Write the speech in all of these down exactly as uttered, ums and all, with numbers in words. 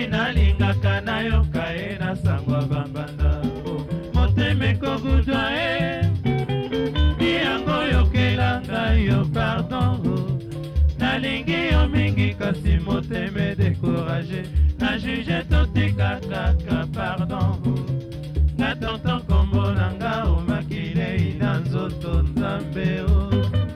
nalingaka nayoka ye na sangwa bambanda motema ekogudwa e yango yokelanga yo pardon nalingi yo mingi kasi motema découragé na juge totika kaka pardon na tonton kombo nanga omakile ina nzoto nzambe o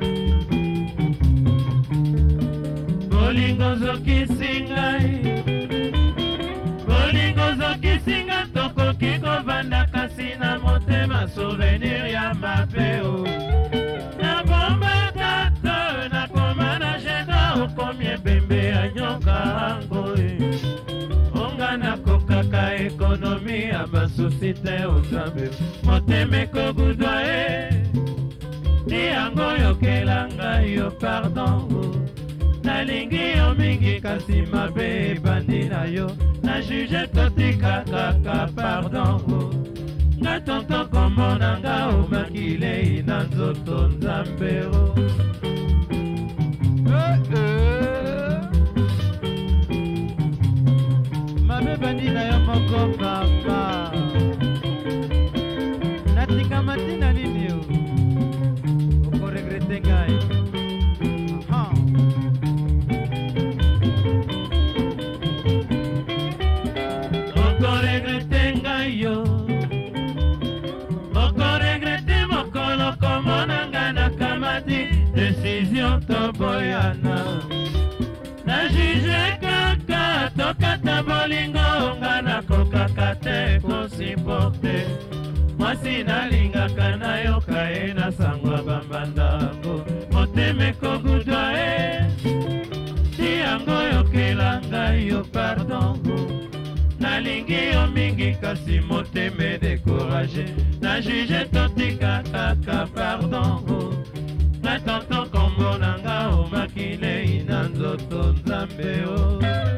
bolingo zokisi ngai bolingo zokisi nga tokoki kovanda kasi na motema souvenir ya mabe o na bomba tato nakoma na jeda okomi ebembe ya nyoka yango onga nakokaka ekonomi ya basosite ozambe motema ekogudwa e ti yango yokela ngai yo pardon nalingi yo mingi kasi mabe ebandi na yo na juge totika kaka pardon nga tonton komona nga omakile na nzoto nzambe o mabe bandi na yo moko papa natika matina nini yo okoregrete ngai okoregrete ngai yo okoregrete mokolo komona nga nakamati décision toboyana na juge kaka tokata bolingo nga nakokaka te kosiporte mwasi nalingaka nayoka ye na sangwa bambandango motema ekogudwa e ti yango yokela ngai yo pardon nalingi yo mingi kasi motema découragé na juge totika kaka pardon na tonton kombo nanga omakile ina nzoto nzambe o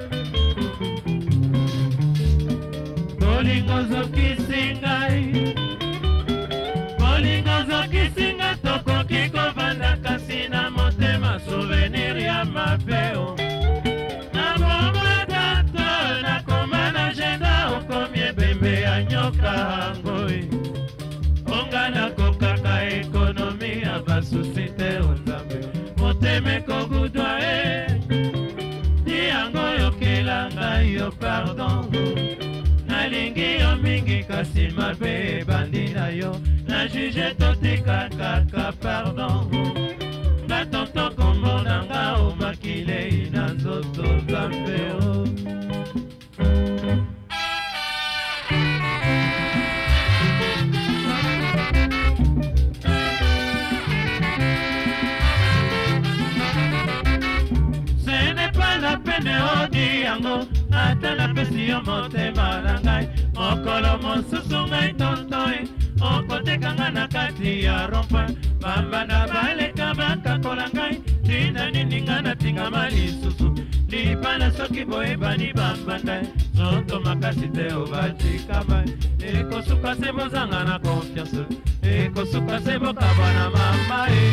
bolingo zokisi ngai bolingo zokisi nga tokoki kovanda kasi na motema souvenir ya mabe o na bomba tato nakoma na jenda okomi ebembe ya nyoka yango onga nakokaka ekonomi ya basosite onzambe motema ekogudwa e ti yango yokela ngai yo pardon nalingi yo mingi kasi mabe ebandi na yo na juge totika kaka pardon nga tonton kombo nanga omakile na nzoto nzambe o odi yango ata napesi yo motema na ngai mokolo mosusu ngai tontoi okotekanga na kati ya rompa bambanda baleka bakakola ngai tina nini nga natingama lisusu libala soki boyebani bambanda zoto makasi te obatikama ekosuka se bozanga na confiance ekosuka se bokabana mama e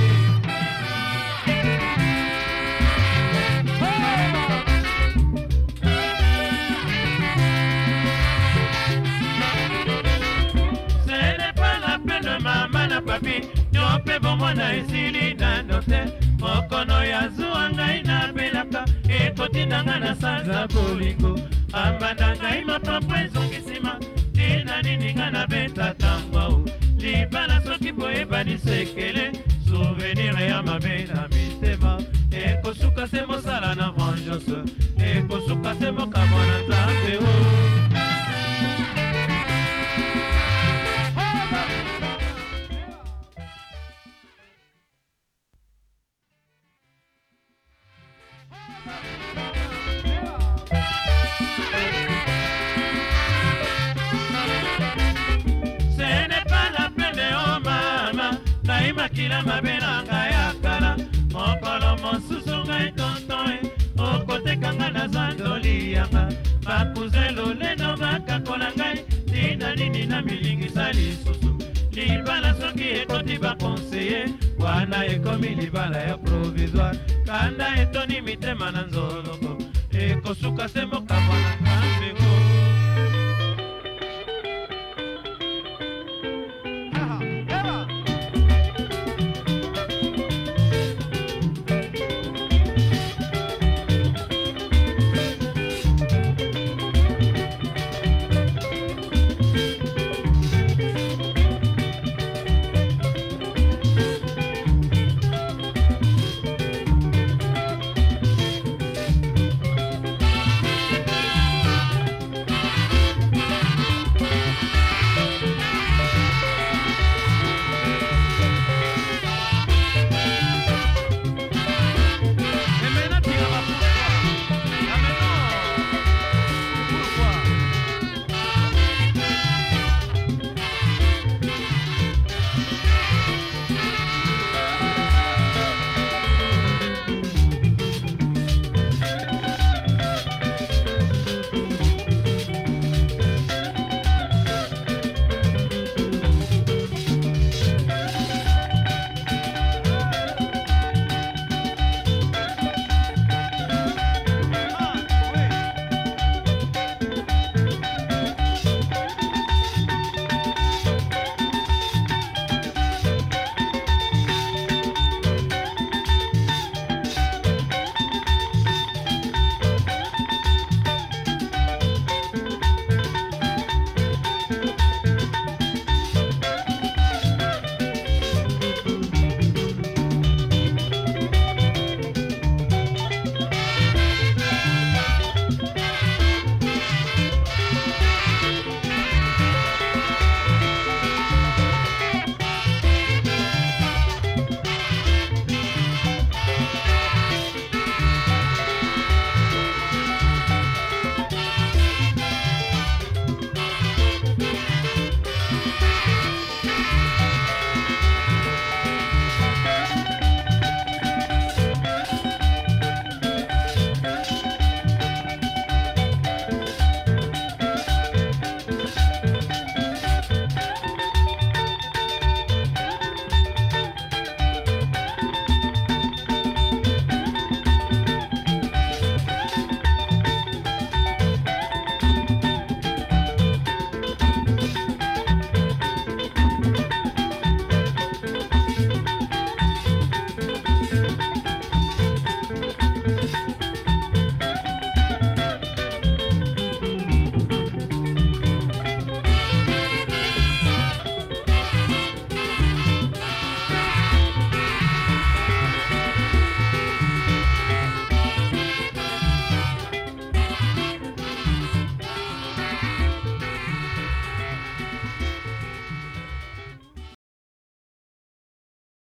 papi nyope bongo na esili na note mokono ya zuwa ngai na belaka ekotinanga na sanza bolingo ambanda ngai mapapo ezongisima tina nini nga na beta tambao libala soki boyebani sekele souvenir ya mabe na mitema ekosuka se mosala na vengeance ekosuka se mokamona nzambe o makila mabe na ngai akala mokolo mosusu ngai tonton okotekanga na zandoli yanga bakuze loleno bakakola ngai tina nini na milingisa lisusu libala soki ekoti bakonseye wana ekomi libala ya provisoire kanda etoni mitema na nzoloko ekosuka se mokamwana